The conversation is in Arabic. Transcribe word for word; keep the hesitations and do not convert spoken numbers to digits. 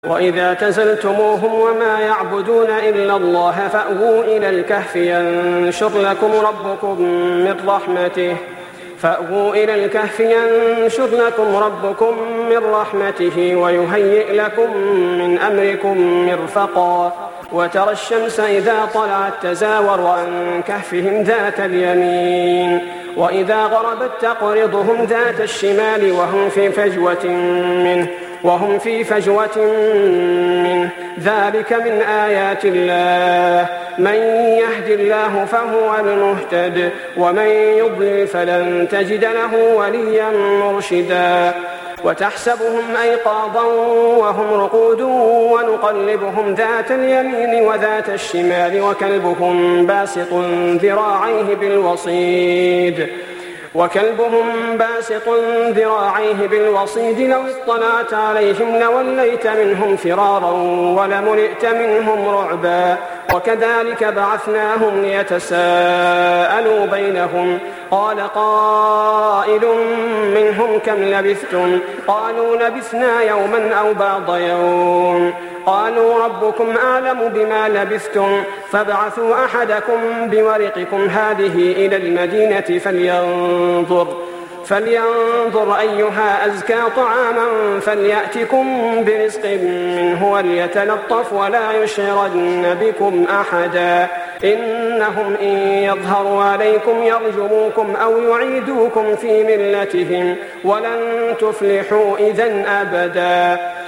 وإذا اعتزلتموهم وما يعبدون إلا الله فأووا إلى الكهف ينشر لكم ربكم من رحمته فأووا إلى الكهف ينشر لكم ربكم من رحمته ويهيئ لكم من أمركم مرفقا وترى الشمس إذا طلعت تزاور عن كهفهم ذات اليمين وإذا غربت تقرضهم ذات الشمال وهم في فجوة منه وهم في فجوة منه ذلك من آيات الله من يهد الله فهو المهتد ومن يضلل فلن تجد له وليا مرشدا وتحسبهم أيقاظا وهم رقود ونقلبهم ذات اليمين وذات الشمال وكلبهم باسط ذراعيه بالوصيد وكلبهم باسط ذراعيه بالوصيد لو اطلعت عليهم لوليت منهم فرارا ولملئت منهم رعبا وكذلك بعثناهم ليتساءلوا بينهم قال قائل منهم كم لبثتم قالوا لبثنا يوما أو بعض يوم قالوا ربكم أعلم بما لبثتم فابعثوا أحدكم بورقكم هذه إلى المدينة فلينظر فلينظر أيها أزكى طعاما فليأتكم برزق منه وليتلطف ولا يشعرن بكم أحدا إنهم إن يظهروا عليكم يرجموكم أو يعيدوكم في ملتهم ولن تفلحوا إذن أبدا